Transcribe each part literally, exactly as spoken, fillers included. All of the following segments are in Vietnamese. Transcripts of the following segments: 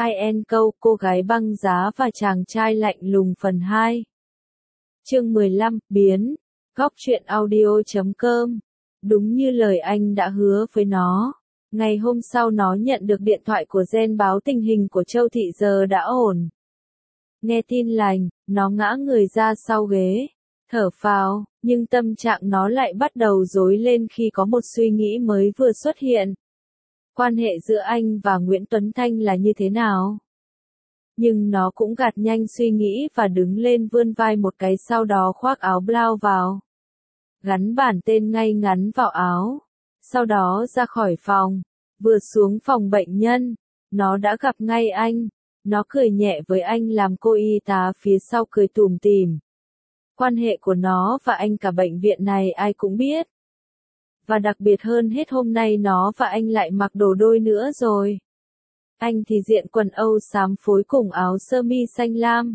I N câu cô gái băng giá và chàng trai lạnh lùng phần hai. Chương mười lăm, biến. Góc truyện audio chấm com. Đúng như lời anh đã hứa với nó. Ngày hôm sau nó nhận được điện thoại của Gen báo tình hình của Châu Thị giờ đã ổn. Nghe tin lành, nó ngã người ra sau ghế, thở phào, nhưng tâm trạng nó lại bắt đầu rối lên khi có một suy nghĩ mới vừa xuất hiện. Quan hệ giữa anh và Nguyễn Tuấn Thanh là như thế nào? Nhưng nó cũng gạt nhanh suy nghĩ và đứng lên vươn vai một cái, sau đó khoác áo blau vào. Gắn bản tên ngay ngắn vào áo. Sau đó ra khỏi phòng. Vừa xuống phòng bệnh nhân, nó đã gặp ngay anh. Nó cười nhẹ với anh làm cô y tá phía sau cười tủm tỉm. Quan hệ của nó và anh cả bệnh viện này ai cũng biết. Và đặc biệt hơn hết hôm nay nó và anh lại mặc đồ đôi nữa rồi. Anh thì diện quần Âu xám phối cùng áo sơ mi xanh lam.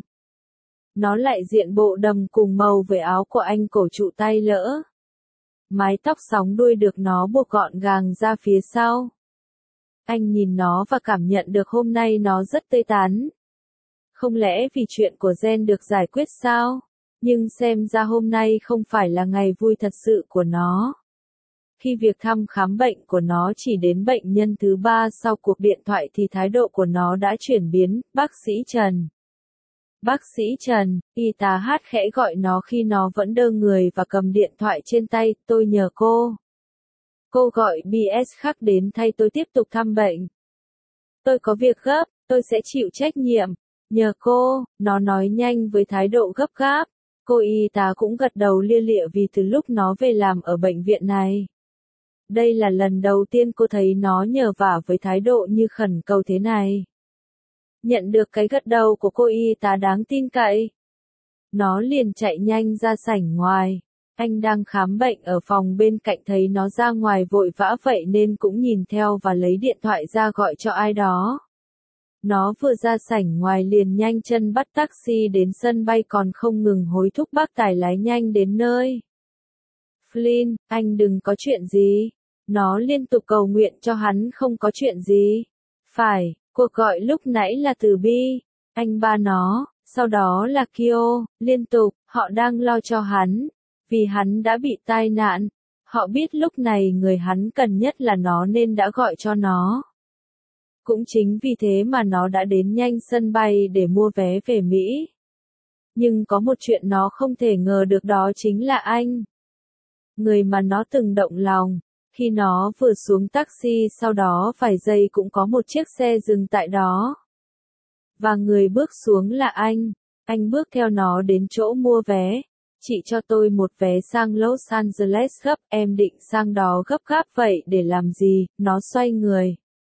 Nó lại diện bộ đầm cùng màu với áo của anh cổ trụ tay lỡ. Mái tóc sóng đuôi được nó buộc gọn gàng ra phía sau. Anh nhìn nó và cảm nhận được hôm nay nó rất tươi tắn. Không lẽ vì chuyện của Gen được giải quyết sao? Nhưng xem ra hôm nay không phải là ngày vui thật sự của nó. Khi việc thăm khám bệnh của nó chỉ đến bệnh nhân thứ ba sau cuộc điện thoại thì thái độ của nó đã chuyển biến. Bác sĩ Trần. Bác sĩ Trần, y tá hát khẽ gọi nó khi nó vẫn đơ người và cầm điện thoại trên tay. Tôi nhờ cô. Cô gọi bê ét khác đến thay tôi tiếp tục thăm bệnh. Tôi có việc gấp, tôi sẽ chịu trách nhiệm. Nhờ cô, nó nói nhanh với thái độ gấp gáp. Cô y tá cũng gật đầu lia lịa vì từ lúc nó về làm ở bệnh viện này. Đây là lần đầu tiên cô thấy nó nhờ vả với thái độ như khẩn cầu thế này. Nhận được cái gật đầu của cô y tá đáng tin cậy. Nó liền chạy nhanh ra sảnh ngoài. Anh đang khám bệnh ở phòng bên cạnh thấy nó ra ngoài vội vã vậy nên cũng nhìn theo và lấy điện thoại ra gọi cho ai đó. Nó vừa ra sảnh ngoài liền nhanh chân bắt taxi đến sân bay còn không ngừng hối thúc bác tài lái nhanh đến nơi. Flynn, anh đừng có chuyện gì. Nó liên tục cầu nguyện cho hắn không có chuyện gì. Phải, cuộc gọi lúc nãy là từ Bi, anh ba nó, sau đó là Kyo, liên tục, họ đang lo cho hắn. Vì hắn đã bị tai nạn, họ biết lúc này người hắn cần nhất là nó nên đã gọi cho nó. Cũng chính vì thế mà nó đã đến nhanh sân bay để mua vé về Mỹ. Nhưng có một chuyện nó không thể ngờ được, đó chính là anh. Người mà nó từng động lòng. Khi nó vừa xuống taxi sau đó vài giây cũng có một chiếc xe dừng tại đó. Và người bước xuống là anh. Anh bước theo nó đến chỗ mua vé. Chị cho tôi một vé sang Los Angeles gấp, em định sang đó gấp gáp vậy để làm gì? Nó xoay người.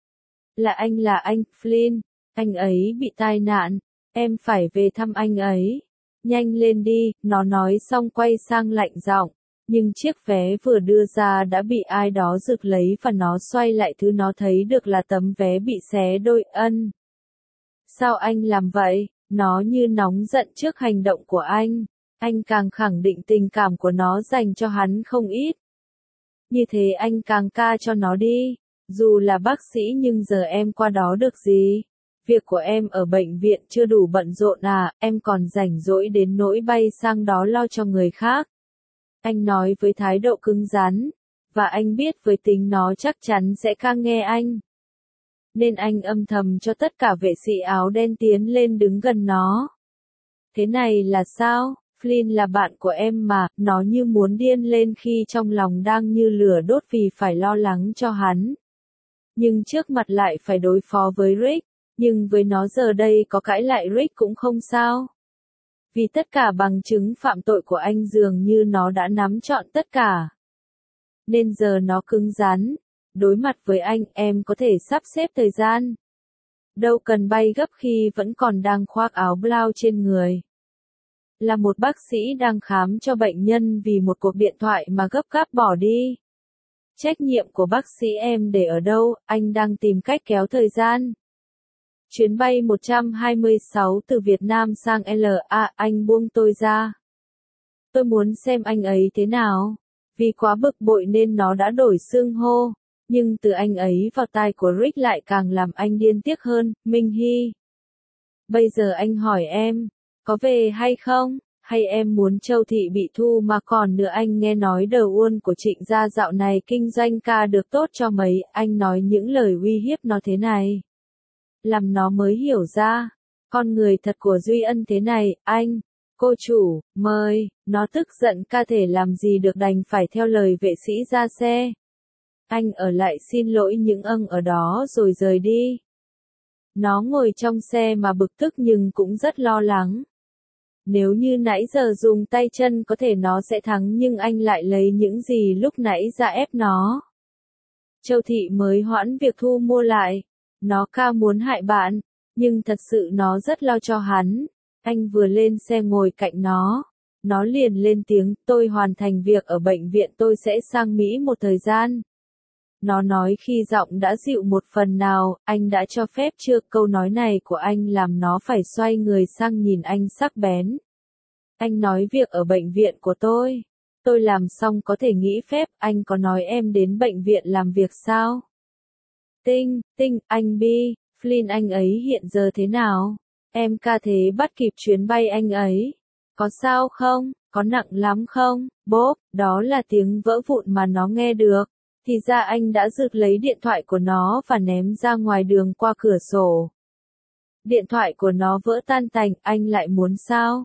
Là anh là anh, Flynn. Anh ấy bị tai nạn. Em phải về thăm anh ấy. Nhanh lên đi, nó nói xong quay sang lạnh giọng. Nhưng chiếc vé vừa đưa ra đã bị ai đó giật lấy và nó xoay lại, thứ nó thấy được là tấm vé bị xé đôi. Ân. Sao anh làm vậy? Nó như nóng giận trước hành động của anh. Anh càng khẳng định tình cảm của nó dành cho hắn không ít. Như thế anh càng ca cho nó đi. Dù là bác sĩ nhưng giờ em qua đó được gì? Việc của em ở bệnh viện chưa đủ bận rộn à, em còn rảnh rỗi đến nỗi bay sang đó lo cho người khác. Anh nói với thái độ cứng rắn. Và anh biết với tính nó chắc chắn sẽ càng nghe anh. Nên anh âm thầm cho tất cả vệ sĩ áo đen tiến lên đứng gần nó. Thế này là sao? Flynn là bạn của em mà, nó như muốn điên lên khi trong lòng đang như lửa đốt vì phải lo lắng cho hắn. Nhưng trước mặt lại phải đối phó với Rick, nhưng với nó giờ đây có cãi lại Rick cũng không sao. Vì tất cả bằng chứng phạm tội của anh dường như nó đã nắm trọn tất cả. Nên giờ nó cứng rắn, đối mặt với anh, em có thể sắp xếp thời gian. Đâu cần bay gấp khi vẫn còn đang khoác áo blau trên người. Là một bác sĩ đang khám cho bệnh nhân vì một cuộc điện thoại mà gấp gáp bỏ đi. Trách nhiệm của bác sĩ em để ở đâu, anh đang tìm cách kéo thời gian. Chuyến bay một trăm hai mươi sáu từ Việt Nam sang lờ a, anh buông tôi ra. Tôi muốn xem anh ấy thế nào. Vì quá bực bội nên nó đã đổi xưng hô. Nhưng từ anh ấy vào tai của Rick lại càng làm anh điên tiếc hơn. Minh Hy, bây giờ anh hỏi em, có về hay không? Hay em muốn Châu Thị bị thu mà còn nữa? Anh nghe nói đầu uôn của Trịnh gia dạo này kinh doanh ca được tốt cho mấy, anh nói những lời uy hiếp nó thế này. Làm nó mới hiểu ra, con người thật của Duy Ân thế này, anh. Cô chủ, mời, nó tức giận ca thể làm gì được đành phải theo lời vệ sĩ ra xe. Anh ở lại xin lỗi những âng ở đó rồi rời đi. Nó ngồi trong xe mà bực tức nhưng cũng rất lo lắng. Nếu như nãy giờ dùng tay chân có thể nó sẽ thắng nhưng anh lại lấy những gì lúc nãy ra ép nó. Châu Thị mới hoãn việc thu mua lại. Nó ca muốn hại bạn, nhưng thật sự nó rất lo cho hắn. Anh vừa lên xe ngồi cạnh nó. Nó liền lên tiếng, tôi hoàn thành việc ở bệnh viện tôi sẽ sang Mỹ một thời gian. Nó nói khi giọng đã dịu một phần nào, anh đã cho phép chưa? Câu nói này của anh làm nó phải xoay người sang nhìn anh sắc bén. Anh nói việc ở bệnh viện của tôi. Tôi làm xong có thể nghỉ phép, anh có nói em đến bệnh viện làm việc sao? Tinh, tinh, anh Bi, Flynn anh ấy hiện giờ thế nào? Em ca thế bắt kịp chuyến bay anh ấy. Có sao không? Có nặng lắm không? Bốp, đó là tiếng vỡ vụn mà nó nghe được. Thì ra anh đã giật lấy điện thoại của nó và ném ra ngoài đường qua cửa sổ. Điện thoại của nó vỡ tan tành, anh lại muốn sao?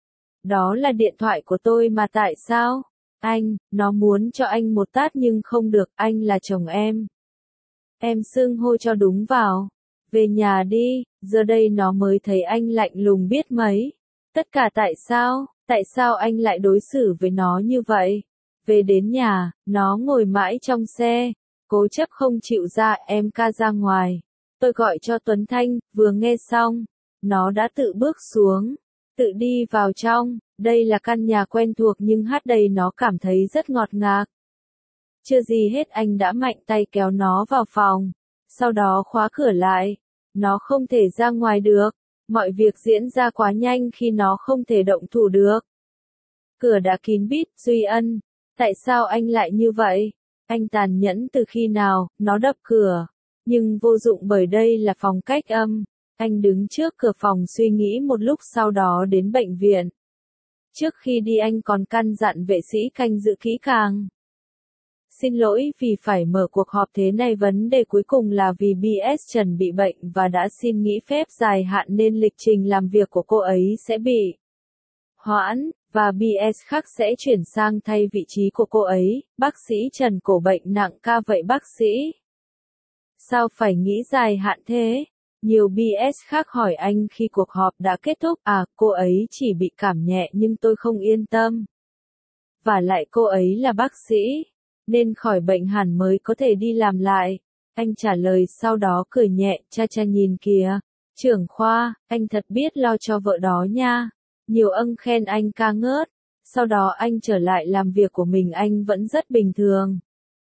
Đó là điện thoại của tôi mà tại sao? Anh, nó muốn cho anh một tát nhưng không được, anh là chồng em. Em xưng hô cho đúng vào. Về nhà đi, giờ đây nó mới thấy anh lạnh lùng biết mấy. Tất cả tại sao? Tại sao anh lại đối xử với nó như vậy? Về đến nhà, nó ngồi mãi trong xe, cố chấp không chịu ra, em ca ra ngoài. Tôi gọi cho Tuấn Thanh, vừa nghe xong, nó đã tự bước xuống, tự đi vào trong. Đây là căn nhà quen thuộc nhưng hát đây nó cảm thấy rất ngọt ngạt. Chưa gì hết anh đã mạnh tay kéo nó vào phòng, sau đó khóa cửa lại. Nó không thể ra ngoài được, mọi việc diễn ra quá nhanh khi nó không thể động thủ được. Cửa đã kín bít, Duy Ân, tại sao anh lại như vậy? Anh tàn nhẫn từ khi nào? Nó đập cửa, nhưng vô dụng bởi đây là phòng cách âm. Anh đứng trước cửa phòng suy nghĩ một lúc sau đó đến bệnh viện. Trước khi đi anh còn căn dặn vệ sĩ canh giữ kỹ càng. Xin lỗi vì phải mở cuộc họp thế này, vấn đề cuối cùng là vì bê ét Trần bị bệnh và đã xin nghỉ phép dài hạn nên lịch trình làm việc của cô ấy sẽ bị hoãn, và bê ét khác sẽ chuyển sang thay vị trí của cô ấy. Bác sĩ Trần cổ bệnh nặng ca vậy bác sĩ? Sao phải nghĩ dài hạn thế? Nhiều bê ét khác hỏi anh khi cuộc họp đã kết thúc, à, cô ấy chỉ bị cảm nhẹ nhưng tôi không yên tâm. Và lại cô ấy là bác sĩ, nên khỏi bệnh hẳn mới có thể đi làm lại. Anh trả lời sau đó cười nhẹ, cha cha nhìn kìa, trưởng khoa, anh thật biết lo cho vợ đó nha. Nhiều ân khen anh ca ngớt. Sau đó anh trở lại làm việc của mình, anh vẫn rất bình thường.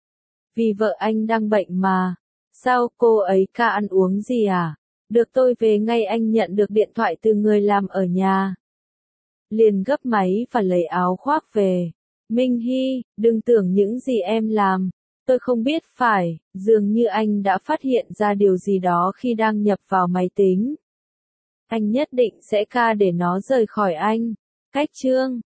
Vì vợ anh đang bệnh mà. Sao cô ấy ca ăn uống gì à? Được tôi về ngay, anh nhận được điện thoại từ người làm ở nhà. Liền gấp máy và lấy áo khoác về. Minh Hy, đừng tưởng những gì em làm. Tôi không biết phải, dường như anh đã phát hiện ra điều gì đó khi đang nhập vào máy tính. Anh nhất định sẽ ca để nó rời khỏi anh. Cách chương